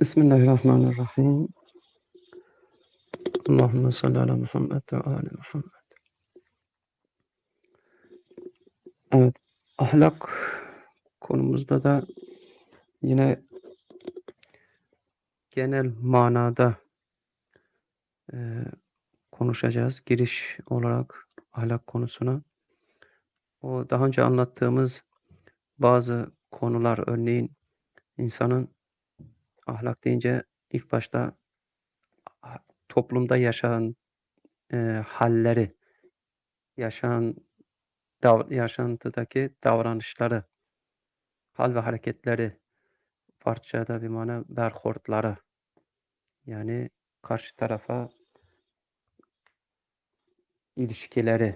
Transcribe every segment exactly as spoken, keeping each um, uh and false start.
Bismillahirrahmanirrahim. Allahümme salli ala Muhammed ve ali Muhammed. Evet, ahlak konumuzda da yine genel manada eee, konuşacağız. Giriş olarak ahlak konusuna. O daha önce anlattığımız bazı konular, örneğin insanın ahlak deyince ilk başta a- toplumda yaşayan eee, halleri, yaşayan dav- yaşantıdaki davranışları, hal ve hareketleri, Farsçada bir mana berhordları, yani karşı tarafa ilişkileri,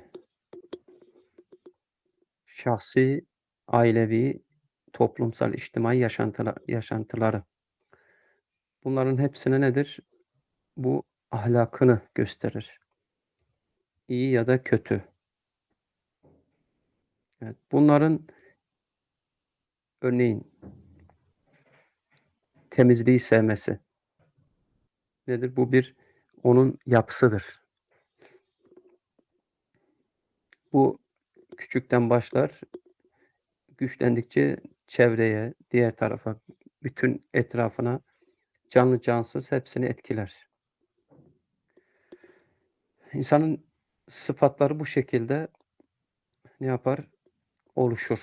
şahsi, ailevi, toplumsal, içtimai yaşantıla yaşantıları. Bunların hepsine nedir? Bu ahlakını gösterir. İyi ya da kötü. Evet, bunların örneğin temizliği sevmesi nedir? Bu bir onun yapısıdır. Bu küçükten başlar, güçlendikçe çevreye, diğer tarafa, bütün etrafına, canlı cansız hepsini etkiler. İnsanın sıfatları bu şekilde ne yapar? Oluşur.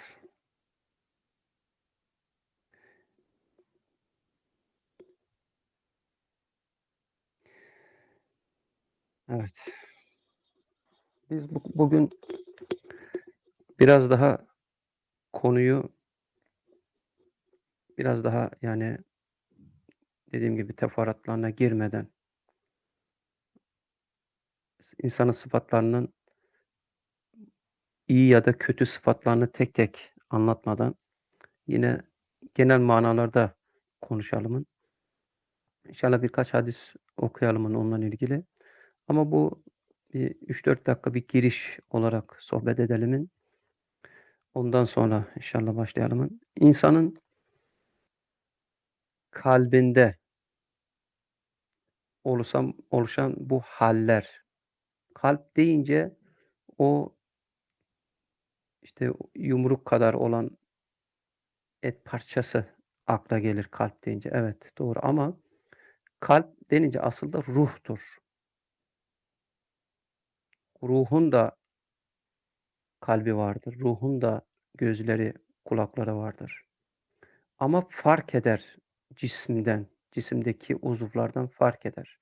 Evet. Biz bu bugün biraz daha konuyu biraz daha, yani, dediğim gibi teferruatlarına girmeden, insanın sıfatlarının iyi ya da kötü sıfatlarını tek tek anlatmadan yine genel manalarda konuşalımın. İnşallah birkaç hadis okuyalımın onunla ilgili. Ama bu bir üç dört dakika bir giriş olarak sohbet edelimin. Ondan sonra inşallah başlayalımın. İnsanın kalbinde oluşan oluşan bu haller, kalp deyince o, işte, yumruk kadar olan et parçası akla gelir kalp deyince. Evet, doğru ama kalp denince aslında ruhtur. Ruhun da kalbi vardır. Ruhun da gözleri, kulakları vardır. Ama fark eder cisimden, cisimdeki uzuvlardan fark eder.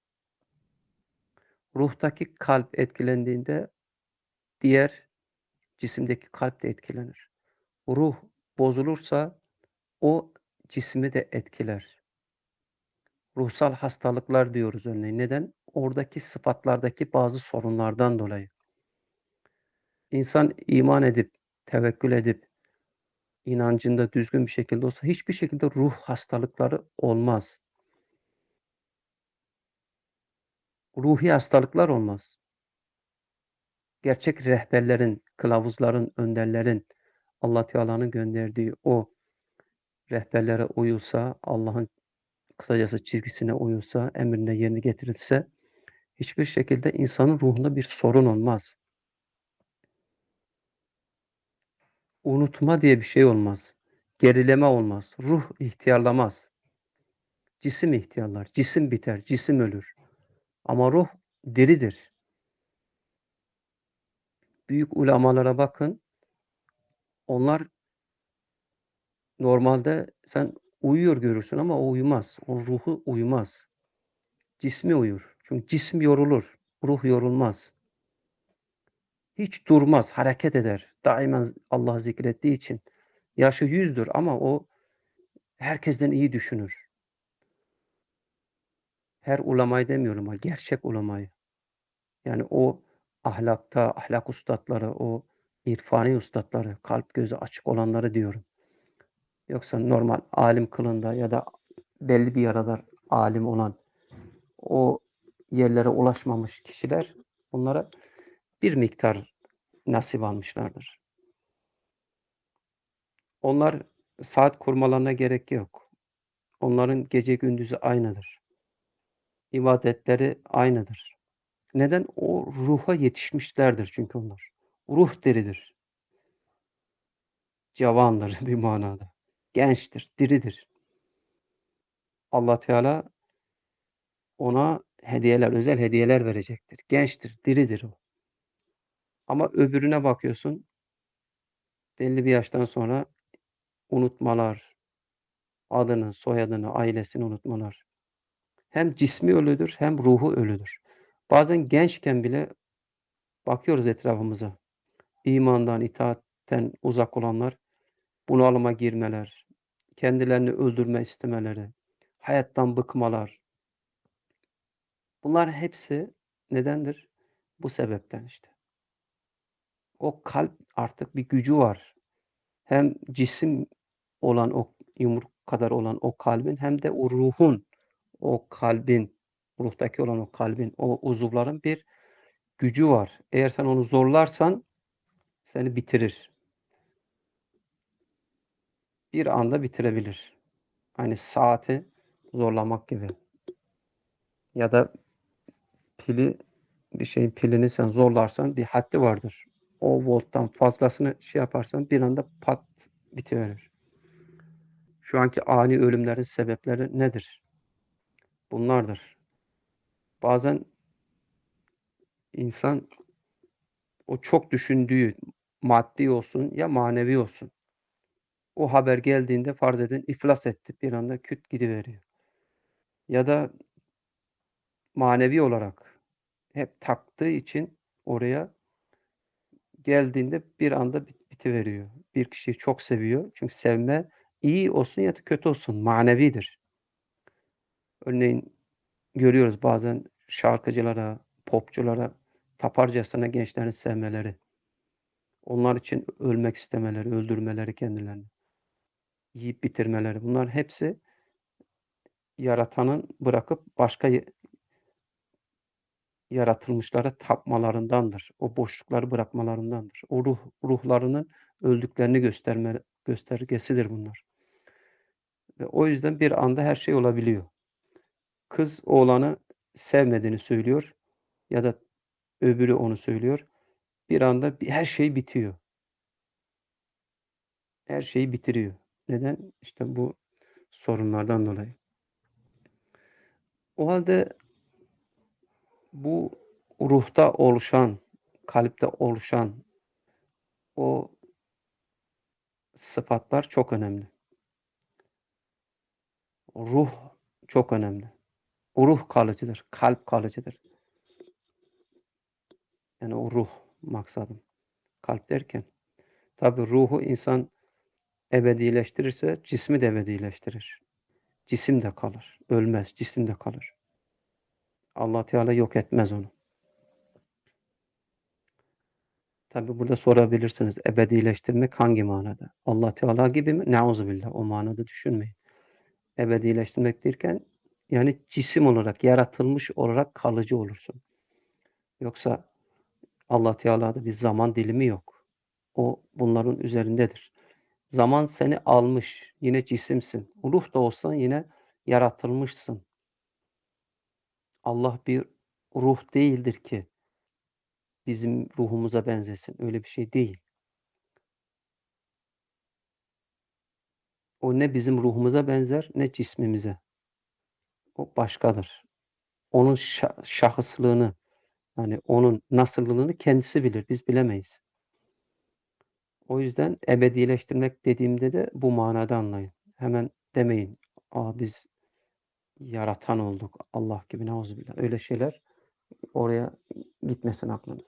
Ruhtaki kalp etkilendiğinde diğer cisimdeki kalp de etkilenir. Ruh bozulursa o cismi de etkiler. Ruhsal hastalıklar diyoruz örneğin. Neden? Oradaki sıfatlardaki bazı sorunlardan dolayı. İnsan iman edip, tevekkül edip, inancında düzgün bir şekilde olsa hiçbir şekilde ruh hastalıkları olmaz. Ruhi hastalıklar olmaz. Gerçek rehberlerin, kılavuzların, önderlerin, Allah Teala'nın gönderdiği o rehberlere uyulsa, Allah'ın kısacası çizgisine uyulsa, emrine yerine getirilse hiçbir şekilde insanın ruhunda bir sorun olmaz. Unutma diye bir şey olmaz. Gerileme olmaz. Ruh ihtiyarlamaz. Cisim ihtiyarlar. Cisim biter. Cisim ölür. Ama ruh diridir. Büyük ulemalara bakın. Onlar normalde sen uyuyor görürsün ama o uyumaz. O ruhu uyumaz. Cismi uyur. Çünkü cisim yorulur. Ruh yorulmaz. Hiç durmaz, hareket eder. Daima Allah'ı zikrettiği için. Yaşı yüzdür ama o herkesten iyi düşünür. Her ulemayı demiyorum ama gerçek ulemayı. Yani o ahlakta, ahlak ustadları, o irfani ustadları, kalp gözü açık olanları diyorum. Yoksa normal alim kılığında ya da belli bir yaralar alim olan, o yerlere ulaşmamış kişiler, onlara bir miktar nasip almışlardır. Onlar saat kurmalarına gerek yok. Onların gece gündüzü aynıdır. İbadetleri aynıdır. Neden? O ruha yetişmişlerdir çünkü onlar. Ruh diridir, cavandır bir manada. Gençtir, diridir. Allah Teala ona hediyeler, özel hediyeler verecektir. Gençtir, diridir o. Ama öbürüne bakıyorsun, belli bir yaştan sonra unutmalar, adını, soyadını, ailesini unutmalar. Hem cismi ölüdür hem ruhu ölüdür. Bazen gençken bile bakıyoruz etrafımıza, imandan, itaatten uzak olanlar bunalıma girmeler, kendilerini öldürme istemeleri, hayattan bıkmalar. Bunlar hepsi nedendir? Bu sebepten işte. O kalp artık bir gücü var. Hem cisim olan o yumruk kadar olan o kalbin hem de o ruhun, o kalbin, ruhtaki olan o kalbin, o uzuvların bir gücü var. Eğer sen onu zorlarsan seni bitirir. Bir anda bitirebilir. Hani saati zorlamak gibi. Ya da pili bir şeyin pilini sen zorlarsan bir haddi vardır. O volttan fazlasını şey yaparsan bir anda pat bitiverir. Şu anki ani ölümlerin sebepleri nedir? Bunlardır. Bazen insan o çok düşündüğü maddi olsun ya manevi olsun. O haber geldiğinde farz edin iflas etti. Bir anda küt gidiveriyor. Ya da manevi olarak hep taktığı için oraya geldiğinde bir anda bit bitiveriyor. Bir kişiyi çok seviyor. Çünkü sevme iyi olsun ya da kötü olsun manevidir. Örneğin görüyoruz bazen şarkıcılara, popçulara taparcasına gençlerini sevmeleri, onlar için ölmek istemeleri, öldürmeleri kendilerini, yiyip bitirmeleri. Bunların hepsi yaratanın bırakıp başka y yaratılmışlara tapmalarındandır. O boşlukları bırakmalarındandır. O ruh ruhlarının öldüklerini gösterme göstergesidir bunlar. Ve o yüzden bir anda her şey olabiliyor. Kız oğlanı sevmediğini söylüyor ya da öbürü onu söylüyor. Bir anda bi her şey bitiyor. Her şeyi bitiriyor. Neden? İşte bu sorunlardan dolayı. O hâlde bu ruhta oluşan, kalpte oluşan o sıfatlar çok önemli. Ruh çok önemli. O ruh kalıcıdır, kalp kalıcıdır. Yani o ruh maksadım. Kalp derken tabii ruhu insan ebedileştirirse cismi de ebedileştirir. Cisim de kalır. Ölmez, cisim de kalır. Allah Teala yok etmez onu. Tabii burada sorabilirsiniz, ebedileştirmek hangi manada? Allah Teala gibi mi? Nauzubillah, o manada düşünmeyin. Ebedileştirmek derken yani cisim olarak, yaratılmış olarak kalıcı olursun. Yoksa Allah Teala'da bir zaman dilimi yok. O bunların üzerindedir. Zaman seni almış, yine cisimsin. Ruh da olsan yine yaratılmışsın. Allah bir ruh değildir ki bizim ruhumuza benzesin. Öyle bir şey değil. O ne bizim ruhumuza benzer ne cismimize. O başkadır. Onun şa şahıslığını, hani, onun nasıllığını kendisi bilir, biz bilemeyiz. O yüzden ebedileştirmek dediğimde de bu manada anlayın. Hemen demeyin, "A, biz yaratan olduk, Allah gibi." Nauzubillah. Öyle şeyler oraya gitmesin aklınız.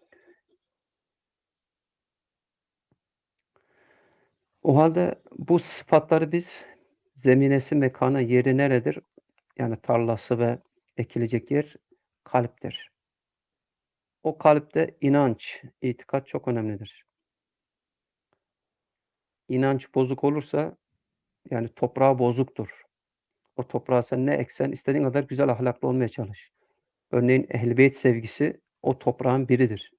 O hâlde bu sıfatları biz zeminesi, mekânı, yeri neredir? Yani tarlası ve ekilecek yer kalptir. O kalpte inanç, itikat çok önemlidir. İnanç bozuk olursa, yani toprağı bozuktur. O toprağa sen ne eksen istediğin kadar güzel ahlaklı olmaya çalış. Örneğin Ehl-i Beyt sevgisi o toprağın biridir.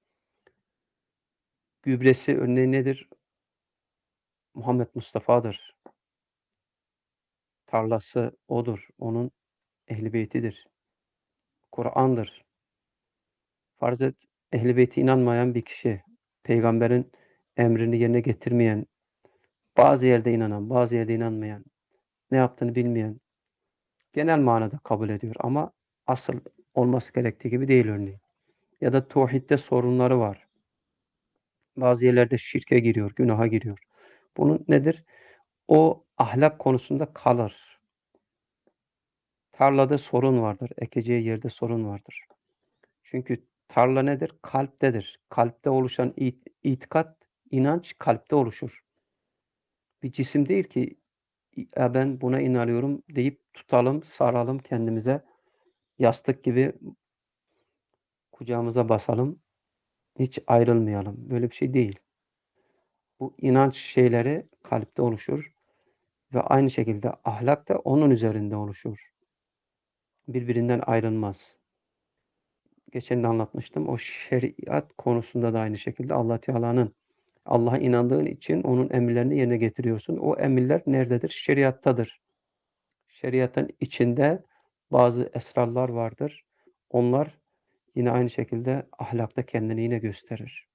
Gübresi örneğin nedir? Muhammed Mustafa'dır. tarlası O'dur. Onun Ehl-i Beytidir. Kur'an'dır. Farz et, Ehl-i Beyt'e inanmayan bir kişi, peygamberin emrini yerine getirmeyen, bazı yerde inanan, bazı yerde inanmayan, ne yaptığını bilmeyen, genel manada kabul ediyor ama asıl olması gerektiği gibi değil örneğin. Ya da tevhidde sorunları var. Bazı yerlerde şirke giriyor, günaha giriyor. Bunun nedir? O ahlak konusunda kalır. Tarlada sorun vardır, ekeceği yerde sorun vardır. Çünkü tarla nedir? Kalptedir. Kalpte oluşan it itikat, inanç kalpte oluşur. Bir cisim değil ki, i "Ya, ben buna inanıyorum." deyip tutalım, saralım kendimize, yastık gibi kucağımıza basalım, hiç ayrılmayalım. Böyle bir şey değil. Bu inanç şeyleri kalpte oluşur ve aynı şekilde ahlak da onun üzerinde oluşur. Birbirinden ayrılmaz. Geçen de anlatmıştım. O şeriat konusunda da aynı şekilde Allah Teala'nın Allah'a inandığın için onun emirlerini yerine getiriyorsun. O emirler nerededir? Şeriattadır. Şeriatın içinde bazı esrarlar vardır. Onlar yine aynı şekilde ahlakta kendini yine gösterir.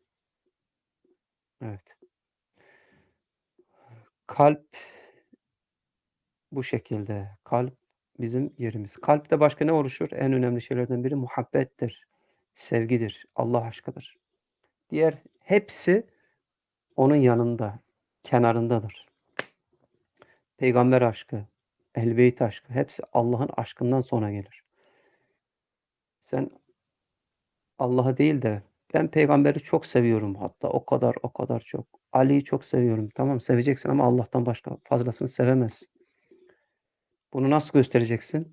Evet. Kalp bu şekilde. Kalp bizim yerimiz. Kalpte başka ne oluşur? En önemli şeylerden biri muhabbettir, sevgidir, Allah aşkıdır. Diğer hepsi onun yanında, kenarındadır. Peygamber aşkı, Ehl-i Beyt aşkı hepsi Allah'ın aşkından sonra gelir. Sen Allah'ı değil de ben peygamberi çok seviyorum hatta o kadar, o kadar çok. Ali'yi çok seviyorum. Tamam seveceksin ama Allah'tan başka fazlasını sevemezsin. Bunu nasıl göstereceksin?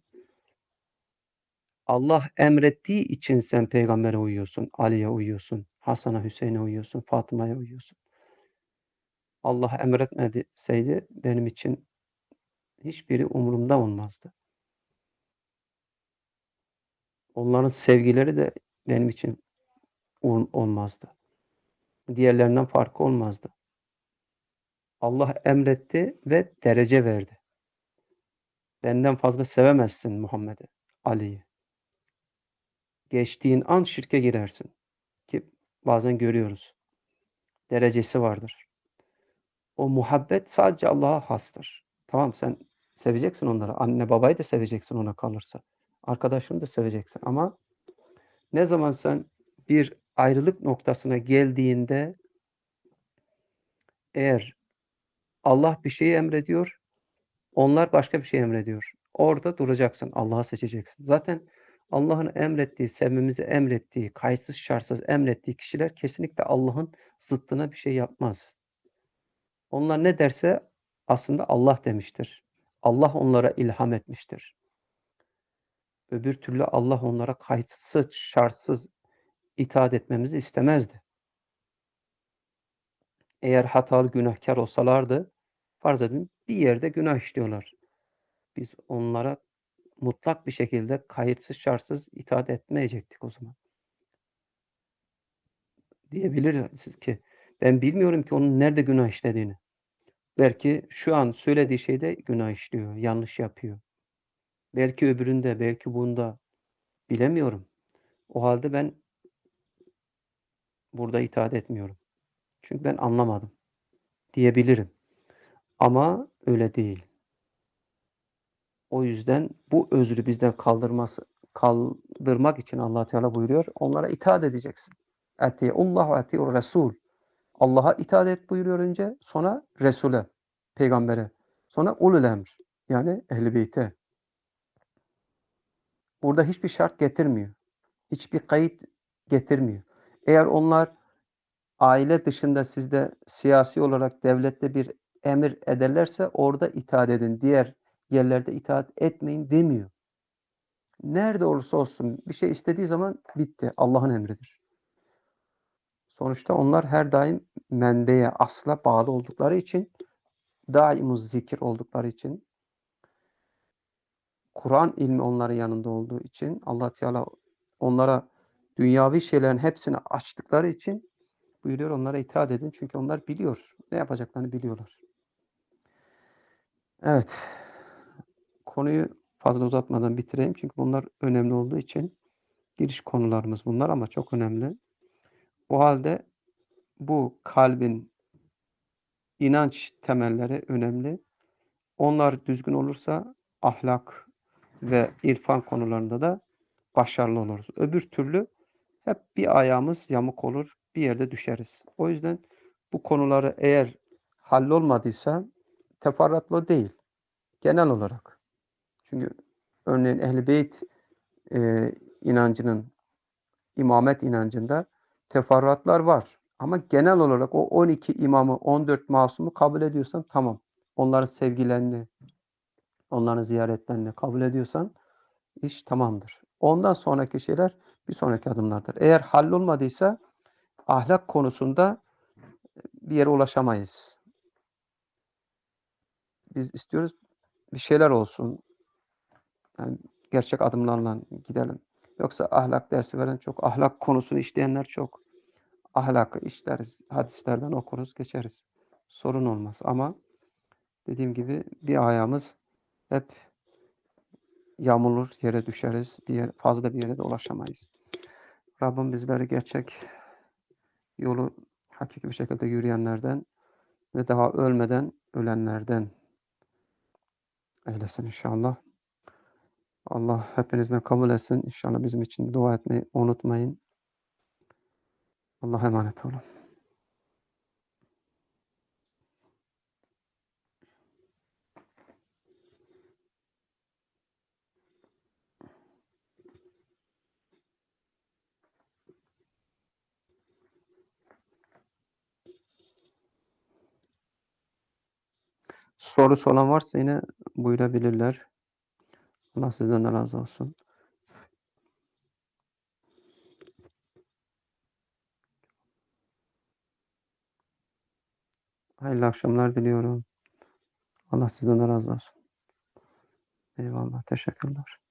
Allah emrettiği için sen peygambere uyuyorsun, Ali'ye uyuyorsun, Hasan'a, Hüseyin'e uyuyorsun, Fatıma'ya uyuyorsun. Allah emretmeseydi benim için hiçbiri umurumda olmazdı. Onların sevgileri de benim için ol olmazdı. Diğerlerinden farkı olmazdı. Allah emretti ve derece verdi. Benden fazla sevemezsin Muhammed'i, Ali'yi. Geçtiğin an şirke girersin ki bazen görüyoruz. Derecesi vardır. O muhabbet sadece Allah'a hastır. Tamam, sen seveceksin onları. Anne babayı da seveceksin ona kalırsa. Arkadaşını da seveceksin ama ne zaman sen bir ayrılık noktasına geldiğinde eğer Allah bir şeyi emrediyor, onlar başka bir şey emrediyor. Orada duracaksın, Allah'ı seçeceksin. Zaten Allah'ın emrettiği, sevmemizi emrettiği, kayıtsız şartsız emrettiği kişiler kesinlikle Allah'ın zıttına bir şey yapmaz. Onlar ne derse aslında Allah demiştir. Allah onlara ilham etmiştir. Öbür türlü Allah onlara kayıtsız şartsız itaat etmemizi istemezdi. Eğer hatalı, günahkar olsalardı, farz edin bir yerde günah işliyorlar. Biz onlara mutlak bir şekilde kayıtsız şartsız itaat etmeyecektik o zaman. Diyebilirsiniz ki ben bilmiyorum ki onun nerede günah işlediğini. Belki şu an söylediği şeyde günah işliyor, yanlış yapıyor. Belki öbüründe, belki bunda. Bilemiyorum. O halde ben burada itaat etmiyorum. Çünkü ben anlamadım diyebilirim. Ama öyle değil. O yüzden bu özrü bizden kaldırması kaldırmak için Allah Teala buyuruyor. Onlara itaat edeceksin. Etiullah ve etiur Resul. Allah'a itaat et buyuruyor önce, sonra Resul'e, peygambere, sonra ulul emr yani Ehl-i Beyt'e. Burada hiçbir şart getirmiyor. Hiçbir kayıt getirmiyor. Eğer onlar aile dışında sizde siyasi olarak devlette bir emir ederlerse orada itaat edin. Diğer yerlerde itaat etmeyin demiyor. Nerede olursa olsun bir şey istediği zaman bitti. Allah'ın emridir. Sonuçta onlar her daim menbeye, asla bağlı oldukları için, daimuz zikir oldukları için, Kur'an ilmi onların yanında olduğu için, Allah Teala onlara dünyavi şeylerin hepsini açtıkları için buyuruyor onlara itaat edin. Çünkü onlar biliyor. Ne yapacaklarını biliyorlar. Evet. konuyu fazla uzatmadan bitireyim çünkü bunlar önemli olduğu için giriş konularımız bunlar ama çok önemli. O hâlde bu kalbin inanç temelleri önemli. Onlar düzgün olursa ahlak ve irfan konularında da başarılı oluruz. Öbür türlü hep bir ayağımız yamuk olur, bir yerde düşeriz. O yüzden bu konuları eğer hallolmadıysa teferruatlı değil, genel olarak. Çünkü örneğin Ehl-i Beyt, eee, inancının, imamet inancında teferruatlar var ama genel olarak o on iki imamı, on dört masumu kabul ediyorsan tamam. Onların sevgilerini, onların ziyaretlerini kabul ediyorsan iş tamamdır. Ondan sonraki şeyler bir sonraki adımlardır. Eğer hallolmadıysa ahlak konusunda bir yere ulaşamayız. Biz istiyoruz bir şeyler olsun. Yani gerçek adımlarla gidelim. Yoksa ahlak dersi veren çok, ahlak konusunu işleyenler çok. Ahlakı işleriz, hadislerden okuruz, geçeriz. Sorun olmaz ama dediğim gibi bir ayağımız hep yamulur, yere düşeriz. Bir yer, fazla bir yere de ulaşamayız. Rabbim bizleri gerçek yolu hakiki bir şekilde yürüyenlerden ve daha ölmeden ölenlerden eylesin inşallah. Allah hepinizden kabul etsin. İnşallah bizim için dua etmeyi unutmayın. Allah'a emanet olun. Sorusu olan varsa yine buyurabilirler. Allah sizden de razı olsun. Hayırlı akşamlar diliyorum. Allah sizden de razı olsun. Eyvallah, teşekkürler.